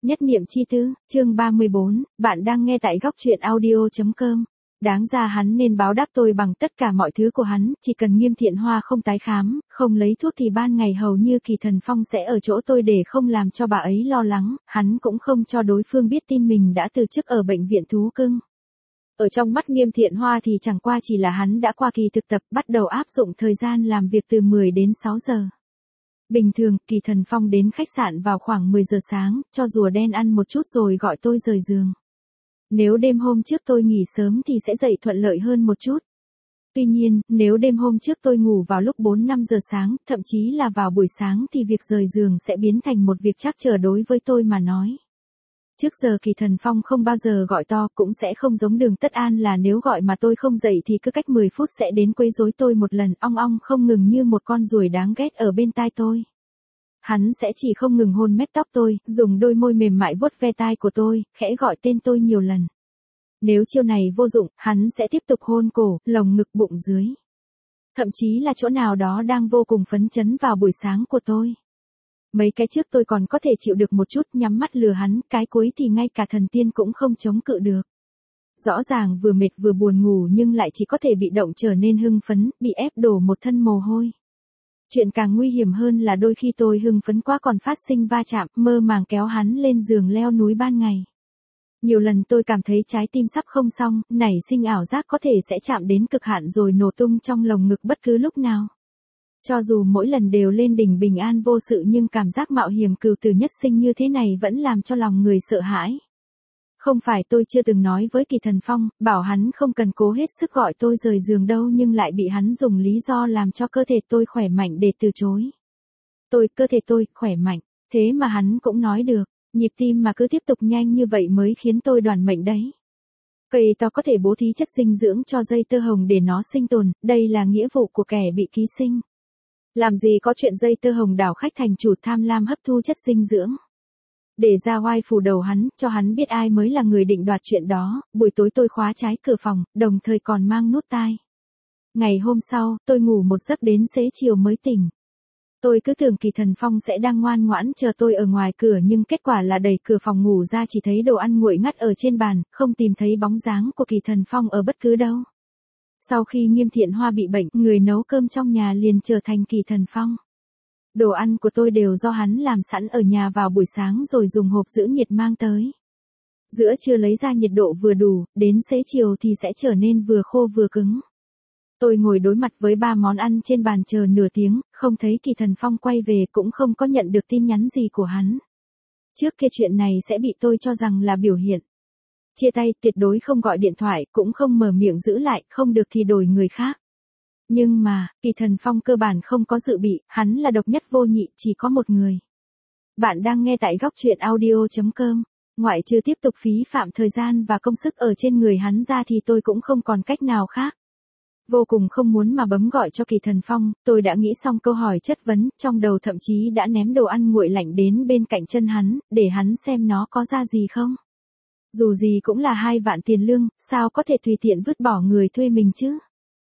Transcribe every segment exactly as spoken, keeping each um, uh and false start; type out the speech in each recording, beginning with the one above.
Nhất niệm chi tư, chương ba mươi bốn, bạn đang nghe tại góc truyện audio chấm com. Đáng ra hắn nên báo đáp tôi bằng tất cả mọi thứ của hắn, chỉ cần Nghiêm Thiện Hoa không tái khám, không lấy thuốc thì ban ngày hầu như Kỳ Thần Phong sẽ ở chỗ tôi để không làm cho bà ấy lo lắng, hắn cũng không cho đối phương biết tin mình đã từ chức ở bệnh viện thú cưng. Ở trong mắt Nghiêm Thiện Hoa thì chẳng qua chỉ là hắn đã qua kỳ thực tập, bắt đầu áp dụng thời gian làm việc từ mười đến sáu giờ. Bình thường, Kỳ Thần Phong đến khách sạn vào khoảng mười giờ sáng, cho rùa đen ăn một chút rồi gọi tôi rời giường. Nếu đêm hôm trước tôi nghỉ sớm thì sẽ dậy thuận lợi hơn một chút. Tuy nhiên, nếu đêm hôm trước tôi ngủ vào lúc bốn năm giờ sáng, thậm chí là vào buổi sáng thì việc rời giường sẽ biến thành một việc trắc trở đối với tôi mà nói. Trước giờ Kỳ Thần Phong không bao giờ gọi to, cũng sẽ không giống Đường Tất An là nếu gọi mà tôi không dậy thì cứ cách mười phút sẽ đến quấy rối tôi một lần, ong ong không ngừng như một con ruồi đáng ghét ở bên tai tôi. Hắn sẽ chỉ không ngừng hôn mép tóc tôi, dùng đôi môi mềm mại vuốt ve tai của tôi, khẽ gọi tên tôi nhiều lần. Nếu chiêu này vô dụng, hắn sẽ tiếp tục hôn cổ, lồng ngực, bụng dưới. Thậm chí là chỗ nào đó đang vô cùng phấn chấn vào buổi sáng của tôi. Mấy cái trước tôi còn có thể chịu được một chút, nhắm mắt lừa hắn, cái cuối thì ngay cả thần tiên cũng không chống cự được. Rõ ràng vừa mệt vừa buồn ngủ nhưng lại chỉ có thể bị động trở nên hưng phấn, bị ép đổ một thân mồ hôi. Chuyện càng nguy hiểm hơn là đôi khi tôi hưng phấn quá còn phát sinh va chạm, mơ màng kéo hắn lên giường leo núi ban ngày. Nhiều lần tôi cảm thấy trái tim sắp không xong, nảy sinh ảo giác có thể sẽ chạm đến cực hạn rồi nổ tung trong lồng ngực bất cứ lúc nào. Cho dù mỗi lần đều lên đỉnh bình an vô sự nhưng cảm giác mạo hiểm cừu tử nhất sinh như thế này vẫn làm cho lòng người sợ hãi. Không phải tôi chưa từng nói với Kỳ Thần Phong, bảo hắn không cần cố hết sức gọi tôi rời giường đâu nhưng lại bị hắn dùng lý do làm cho cơ thể tôi khỏe mạnh để từ chối. Tôi, cơ thể tôi, khỏe mạnh, thế mà hắn cũng nói được, nhịp tim mà cứ tiếp tục nhanh như vậy mới khiến tôi đoản mệnh đấy. Cây to có thể bố thí chất dinh dưỡng cho dây tơ hồng để nó sinh tồn, đây là nghĩa vụ của kẻ bị ký sinh. Làm gì có chuyện dây tơ hồng đảo khách thành chủ tham lam hấp thu chất dinh dưỡng. Để ra oai phủ đầu hắn, cho hắn biết ai mới là người định đoạt chuyện đó, buổi tối tôi khóa trái cửa phòng, đồng thời còn mang nút tai. Ngày hôm sau, tôi ngủ một giấc đến xế chiều mới tỉnh. Tôi cứ tưởng Kỳ Thần Phong sẽ đang ngoan ngoãn chờ tôi ở ngoài cửa nhưng kết quả là đẩy cửa phòng ngủ ra chỉ thấy đồ ăn nguội ngắt ở trên bàn, không tìm thấy bóng dáng của Kỳ Thần Phong ở bất cứ đâu. Sau khi Nghiêm Thiện Hoa bị bệnh, người nấu cơm trong nhà liền trở thành Kỳ Thần Phong. Đồ ăn của tôi đều do hắn làm sẵn ở nhà vào buổi sáng rồi dùng hộp giữ nhiệt mang tới. Giữa trưa lấy ra nhiệt độ vừa đủ, đến xế chiều thì sẽ trở nên vừa khô vừa cứng. Tôi ngồi đối mặt với ba món ăn trên bàn chờ nửa tiếng, không thấy Kỳ Thần Phong quay về cũng không có nhận được tin nhắn gì của hắn. Trước kia chuyện này sẽ bị tôi cho rằng là biểu hiện. Chia tay, tuyệt đối không gọi điện thoại, cũng không mở miệng giữ lại, không được thì đổi người khác. Nhưng mà, Kỳ Thần Phong cơ bản không có dự bị, hắn là độc nhất vô nhị, chỉ có một người. Bạn đang nghe tại góc truyện audio chấm com. Ngoại trừ tiếp tục phí phạm thời gian và công sức ở trên người hắn ra thì tôi cũng không còn cách nào khác. Vô cùng không muốn mà bấm gọi cho Kỳ Thần Phong, tôi đã nghĩ xong câu hỏi chất vấn, trong đầu thậm chí đã ném đồ ăn nguội lạnh đến bên cạnh chân hắn, để hắn xem nó có ra gì không. Dù gì cũng là hai vạn tiền lương, sao có thể tùy tiện vứt bỏ người thuê mình chứ.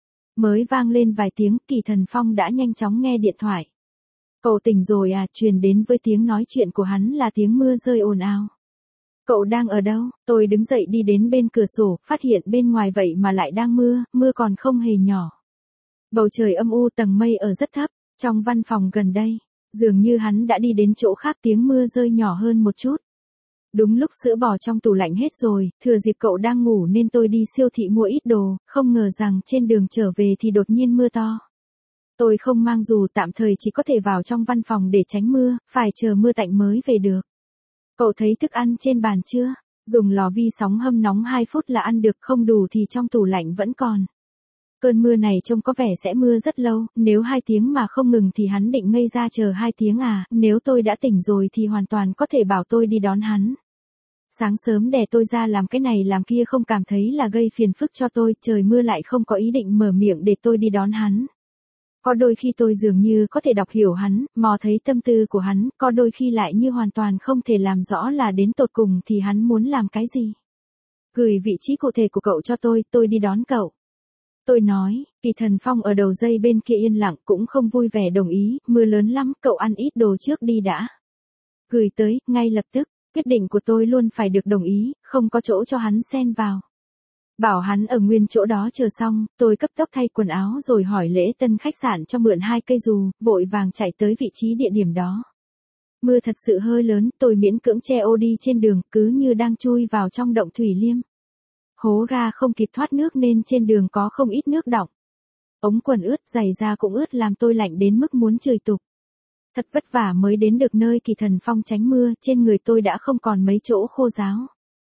Mới vang lên vài tiếng, Kỳ Thần Phong đã nhanh chóng nghe điện thoại. Cậu tỉnh rồi à, truyền đến với tiếng nói chuyện của hắn là tiếng mưa rơi ồn ào. Cậu đang ở đâu? Tôi đứng dậy đi đến bên cửa sổ, phát hiện bên ngoài vậy mà lại đang mưa, mưa còn không hề nhỏ. Bầu trời âm u, tầng mây ở rất thấp, trong văn phòng gần đây, dường như hắn đã đi đến chỗ khác, tiếng mưa rơi nhỏ hơn một chút. Đúng lúc sữa bò trong tủ lạnh hết rồi, thừa dịp cậu đang ngủ nên tôi đi siêu thị mua ít đồ, không ngờ rằng trên đường trở về thì đột nhiên mưa to. Tôi không mang dù, tạm thời chỉ có thể vào trong văn phòng để tránh mưa, phải chờ mưa tạnh mới về được. Cậu thấy thức ăn trên bàn chưa? Dùng lò vi sóng hâm nóng hai phút là ăn được, không đủ thì trong tủ lạnh vẫn còn. Cơn mưa này trông có vẻ sẽ mưa rất lâu, nếu hai tiếng mà không ngừng thì hắn định ngây ra chờ hai tiếng à, nếu tôi đã tỉnh rồi thì hoàn toàn có thể bảo tôi đi đón hắn. Sáng sớm đè tôi ra làm cái này làm kia không cảm thấy là gây phiền phức cho tôi, trời mưa lại không có ý định mở miệng để tôi đi đón hắn. Có đôi khi tôi dường như có thể đọc hiểu hắn, mò thấy tâm tư của hắn, có đôi khi lại như hoàn toàn không thể làm rõ là đến tột cùng thì hắn muốn làm cái gì. Gửi vị trí cụ thể của cậu cho tôi, tôi đi đón cậu. Tôi nói, Kỳ Thần Phong ở đầu dây bên kia yên lặng cũng không vui vẻ đồng ý, mưa lớn lắm, cậu ăn ít đồ trước đi đã. Gửi tới, ngay lập tức. Quyết định của tôi luôn phải được đồng ý, không có chỗ cho hắn xen vào. Bảo hắn ở nguyên chỗ đó chờ xong, tôi cấp tốc thay quần áo rồi hỏi lễ tân khách sạn cho mượn hai cây dù, vội vàng chạy tới vị trí địa điểm đó. Mưa thật sự hơi lớn, tôi miễn cưỡng che ô đi trên đường, cứ như đang chui vào trong động thủy liêm. Hố ga không kịp thoát nước nên trên đường có không ít nước đọng. Ống quần ướt, giày da cũng ướt làm tôi lạnh đến mức muốn chửi tục. Thật vất vả mới đến được nơi Kỳ Thần Phong tránh mưa, trên người tôi đã không còn mấy chỗ khô ráo.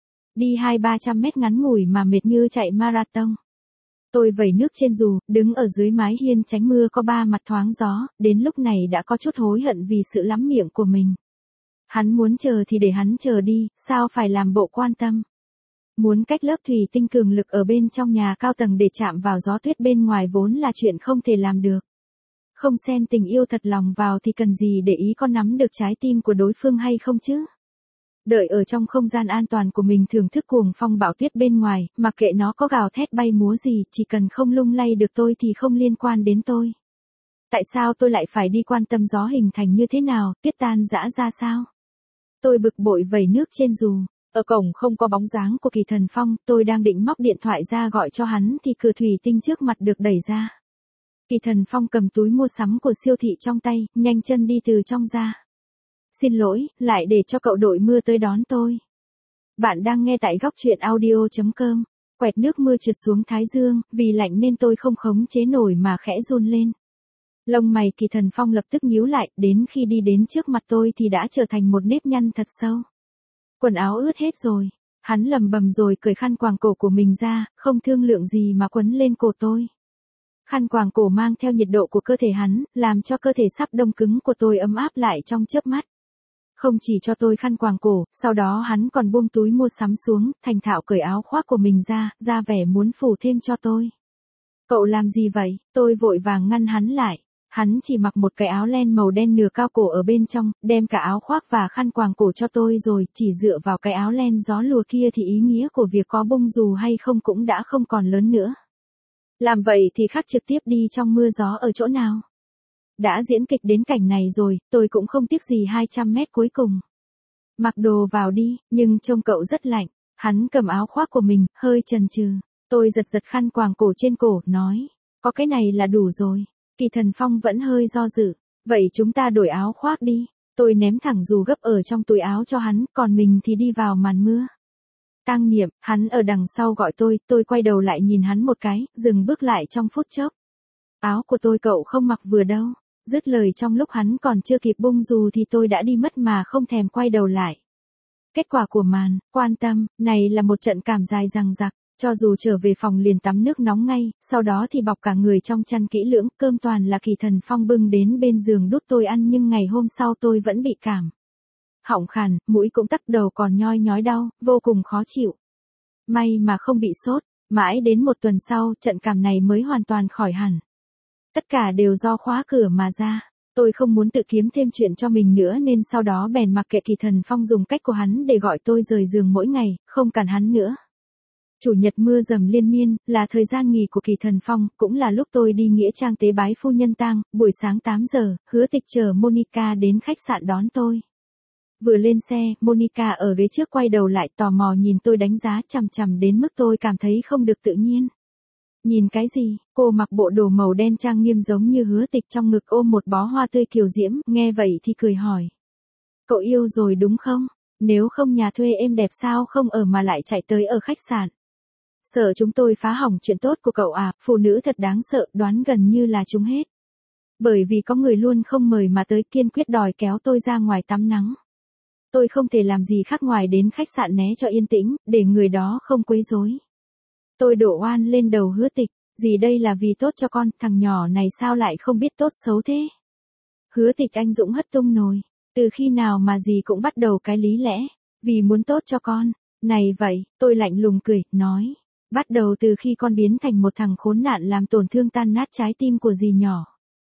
Đi hai ba trăm mét ngắn ngủi mà mệt như chạy marathon. Tôi vẩy nước trên dù, đứng ở dưới mái hiên tránh mưa có ba mặt thoáng gió, đến lúc này đã có chút hối hận vì sự lắm miệng của mình. Hắn muốn chờ thì để hắn chờ đi, sao phải làm bộ quan tâm. Muốn cách lớp thủy tinh cường lực ở bên trong nhà cao tầng để chạm vào gió tuyết bên ngoài vốn là chuyện không thể làm được. Không xen tình yêu thật lòng vào thì cần gì để ý có nắm được trái tim của đối phương hay không chứ. Đợi ở trong không gian an toàn của mình thưởng thức cuồng phong bão tuyết bên ngoài, mặc kệ nó có gào thét bay múa gì, chỉ cần không lung lay được tôi thì không liên quan đến tôi. Tại sao tôi lại phải đi quan tâm gió hình thành như thế nào, tuyết tan rã ra sao? Tôi bực bội vẩy nước trên dù. Ở cổng không có bóng dáng của Kỳ Thần Phong, tôi đang định móc điện thoại ra gọi cho hắn thì cửa thủy tinh trước mặt được đẩy ra. Kỳ Thần Phong cầm túi mua sắm của siêu thị trong tay, nhanh chân đi từ trong ra. Xin lỗi, lại để cho cậu đội mưa tới đón tôi. Bạn đang nghe tại góc truyện audio chấm com. Quẹt nước mưa trượt xuống thái dương, vì lạnh nên tôi không khống chế nổi mà khẽ run lên. Lông mày Kỳ Thần Phong lập tức nhíu lại, đến khi đi đến trước mặt tôi thì đã trở thành một nếp nhăn thật sâu. Quần áo ướt hết rồi. Hắn lầm bầm rồi cởi khăn quàng cổ của mình ra, không thương lượng gì mà quấn lên cổ tôi. Khăn quàng cổ mang theo nhiệt độ của cơ thể hắn, làm cho cơ thể sắp đông cứng của tôi ấm áp lại trong chớp mắt. Không chỉ cho tôi khăn quàng cổ, sau đó hắn còn buông túi mua sắm xuống, thành thạo cởi áo khoác của mình ra, ra vẻ muốn phủ thêm cho tôi. Cậu làm gì vậy? Tôi vội vàng ngăn hắn lại. Hắn chỉ mặc một cái áo len màu đen nửa cao cổ ở bên trong, đem cả áo khoác và khăn quàng cổ cho tôi rồi, chỉ dựa vào cái áo len gió lùa kia thì ý nghĩa của việc có bung dù hay không cũng đã không còn lớn nữa. Làm vậy thì khác trực tiếp đi trong mưa gió ở chỗ nào? Đã diễn kịch đến cảnh này rồi, tôi cũng không tiếc gì hai trăm mét cuối cùng. Mặc đồ vào đi, nhưng trông cậu rất lạnh. Hắn cầm áo khoác của mình, hơi chần chừ. Tôi giật giật khăn quàng cổ trên cổ, nói, có cái này là đủ rồi. Kỳ Thần Phong vẫn hơi do dự. Vậy chúng ta đổi áo khoác đi. Tôi ném thẳng dù gấp ở trong túi áo cho hắn, còn mình thì đi vào màn mưa. Tang Niệm, hắn ở đằng sau gọi tôi, tôi quay đầu lại nhìn hắn một cái, dừng bước lại trong phút chốc. Áo của tôi cậu không mặc vừa đâu. Dứt lời trong lúc hắn còn chưa kịp bung dù thì tôi đã đi mất mà không thèm quay đầu lại. Kết quả của màn, quan tâm, này là một trận cảm dài dằng dặc. Cho dù trở về phòng liền tắm nước nóng ngay, sau đó thì bọc cả người trong chăn kỹ lưỡng, cơm toàn là Kỳ Thần Phong bưng đến bên giường đút tôi ăn nhưng ngày hôm sau tôi vẫn bị cảm. Họng khàn, mũi cũng tắc, đầu còn nhoi nhói đau, vô cùng khó chịu. May mà không bị sốt, mãi đến một tuần sau, trận cảm này mới hoàn toàn khỏi hẳn. Tất cả đều do khóa cửa mà ra. Tôi không muốn tự kiếm thêm chuyện cho mình nữa nên sau đó bèn mặc kệ Kỳ Thần Phong dùng cách của hắn để gọi tôi rời giường mỗi ngày, không cản hắn nữa. Chủ nhật mưa dầm liên miên, là thời gian nghỉ của Kỳ Thần Phong, cũng là lúc tôi đi nghĩa trang tế bái phu nhân tang, buổi sáng tám giờ, Hứa Tịch chờ Monica đến khách sạn đón tôi. Vừa lên xe, Monica ở ghế trước quay đầu lại tò mò nhìn tôi đánh giá chằm chằm đến mức tôi cảm thấy không được tự nhiên. Nhìn cái gì? Cô mặc bộ đồ màu đen trang nghiêm giống như Hứa Tịch, trong ngực ôm một bó hoa tươi kiều diễm, nghe vậy thì cười hỏi. Cậu yêu rồi đúng không? Nếu không nhà thuê êm đẹp sao không ở mà lại chạy tới ở khách sạn. Sợ chúng tôi phá hỏng chuyện tốt của cậu à, phụ nữ thật đáng sợ, đoán gần như là chúng hết. Bởi vì có người luôn không mời mà tới, kiên quyết đòi kéo tôi ra ngoài tắm nắng. Tôi không thể làm gì khác ngoài đến khách sạn né cho yên tĩnh, để người đó không quấy rối. Tôi đổ oan lên đầu Hứa Tịch, gì đây là vì tốt cho con, thằng nhỏ này sao lại không biết tốt xấu thế. Hứa Tịch anh dũng hất tung nồi, từ khi nào mà gì cũng bắt đầu cái lý lẽ, vì muốn tốt cho con. Này vậy, tôi lạnh lùng cười, nói. Bắt đầu từ khi con biến thành một thằng khốn nạn làm tổn thương tan nát trái tim của dì nhỏ.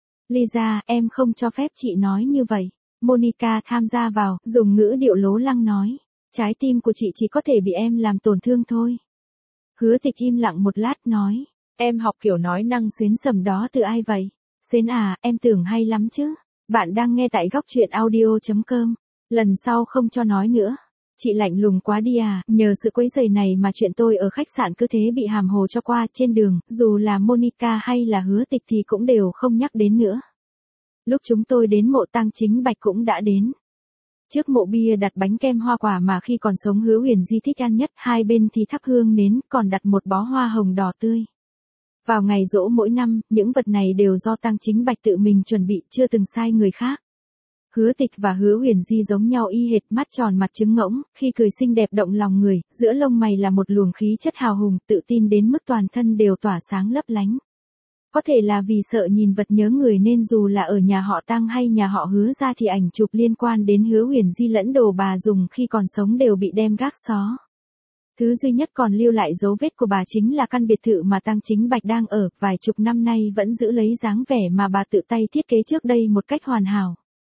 Lisa, em không cho phép chị nói như vậy. Monica tham gia vào, dùng ngữ điệu lố lăng nói. Trái tim của chị chỉ có thể bị em làm tổn thương thôi. Hứa Tịch im lặng một lát nói. Em học kiểu nói năng xến sầm đó từ ai vậy? Xến à, em tưởng hay lắm chứ. Bạn đang nghe tại góc truyện audio chấm com. Lần sau không cho nói nữa. Chị lạnh lùng quá đi à, nhờ sự quấy rầy này mà chuyện tôi ở khách sạn cứ thế bị hàm hồ cho qua trên đường, dù là Monica hay là Hứa Tịch thì cũng đều không nhắc đến nữa. Lúc chúng tôi đến mộ tang Chính Bạch cũng đã đến. Trước mộ bia đặt bánh kem hoa quả mà khi còn sống Hứa Huyền Di thích ăn nhất, hai bên thì thắp hương nến, còn đặt một bó hoa hồng đỏ tươi. Vào ngày giỗ mỗi năm, những vật này đều do tang Chính Bạch tự mình chuẩn bị, chưa từng sai người khác. Hứa Tịch và Hứa Huyền Di giống nhau y hệt, mắt tròn mặt trứng ngỗng, khi cười xinh đẹp động lòng người, giữa lông mày là một luồng khí chất hào hùng, tự tin đến mức toàn thân đều tỏa sáng lấp lánh. Có thể là vì sợ nhìn vật nhớ người nên dù là ở nhà họ Tang hay nhà họ Hứa ra thì ảnh chụp liên quan đến Hứa Huyền Di lẫn đồ bà dùng khi còn sống đều bị đem gác xó. Thứ duy nhất còn lưu lại dấu vết của bà chính là căn biệt thự mà tang Chính Bạch đang ở, vài chục năm nay vẫn giữ lấy dáng vẻ mà bà tự tay thiết kế trước đây một cách hoàn hảo.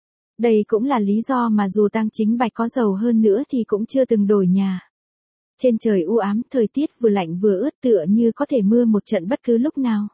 Đây cũng là lý do mà dù tang Chính Bạch có giàu hơn nữa thì cũng chưa từng đổi nhà. Trên trời u ám, thời tiết vừa lạnh vừa ướt tựa như có thể mưa một trận bất cứ lúc nào.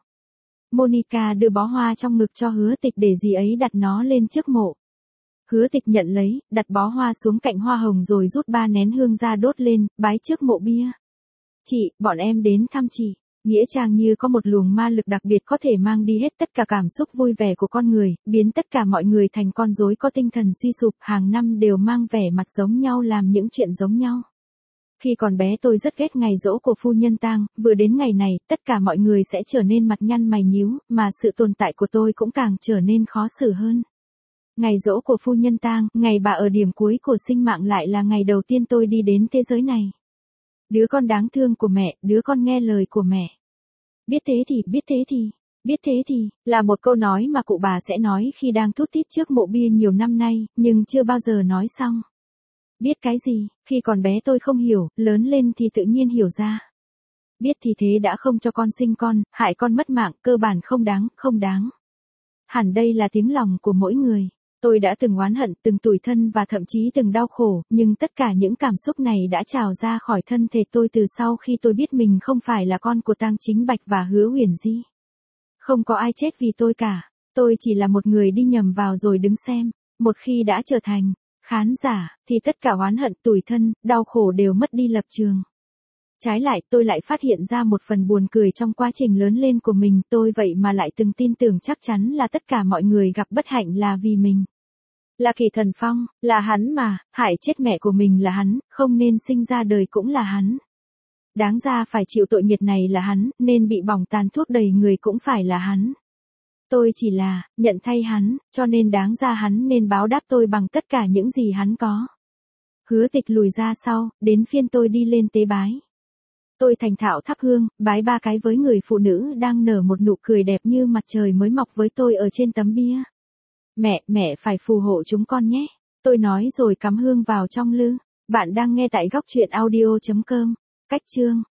Monica đưa bó hoa trong ngực cho Hứa Tịch để dì ấy đặt nó lên trước mộ. Hứa Tịch nhận lấy, đặt bó hoa xuống cạnh hoa hồng rồi rút ba nén hương ra đốt lên, bái trước mộ bia. Chị, bọn em đến thăm chị. Nghĩa trang như có một luồng ma lực đặc biệt có thể mang đi hết tất cả cảm xúc vui vẻ của con người, biến tất cả mọi người thành con rối có tinh thần suy sụp, hàng năm đều mang vẻ mặt giống nhau làm những chuyện giống nhau. Khi còn bé tôi rất ghét ngày giỗ của phu nhân tang, vừa đến ngày này, tất cả mọi người sẽ trở nên mặt nhăn mày nhíu, mà sự tồn tại của tôi cũng càng trở nên khó xử hơn. Ngày giỗ của phu nhân tang, ngày bà ở điểm cuối của sinh mạng lại là ngày đầu tiên tôi đi đến thế giới này. Đứa con đáng thương của mẹ, đứa con nghe lời của mẹ. Biết thế thì, biết thế thì, biết thế thì, là một câu nói mà cụ bà sẽ nói khi đang thút thít trước mộ bia nhiều năm nay, nhưng chưa bao giờ nói xong. Biết cái gì, khi còn bé tôi không hiểu, lớn lên thì tự nhiên hiểu ra. Biết thì thế đã không cho con sinh con, hại con mất mạng, cơ bản không đáng, không đáng. Hẳn đây là tiếng lòng của mỗi người. Tôi đã từng oán hận, từng tủi thân và thậm chí từng đau khổ, nhưng tất cả những cảm xúc này đã trào ra khỏi thân thể tôi từ sau khi tôi biết mình không phải là con của tang Chính Bạch và Hứa Huyền Di. Không có ai chết vì tôi cả. Tôi chỉ là một người đi nhầm vào rồi đứng xem. Một khi đã trở thành khán giả, thì tất cả oán hận, tủi thân, đau khổ đều mất đi lập trường. Trái lại, tôi lại phát hiện ra một phần buồn cười trong quá trình lớn lên của mình, tôi vậy mà lại từng tin tưởng chắc chắn là tất cả mọi người gặp bất hạnh là vì mình. Là Kỳ Thần Phong, là hắn mà, hại chết mẹ của mình là hắn, không nên sinh ra đời cũng là hắn. Đáng ra phải chịu tội nghiệp này là hắn, nên bị bỏng tàn thuốc đầy người cũng phải là hắn. Tôi chỉ là, nhận thay hắn, cho nên đáng ra hắn nên báo đáp tôi bằng tất cả những gì hắn có. Hứa Tịch lùi ra sau, đến phiên tôi đi lên tế bái. Tôi thành thạo thắp hương, bái ba cái với người phụ nữ đang nở một nụ cười đẹp như mặt trời mới mọc với tôi ở trên tấm bia. Mẹ, mẹ phải phù hộ chúng con nhé. Tôi nói rồi cắm hương vào trong lư. Bạn đang nghe tại góc truyện audio chấm com. Cách chương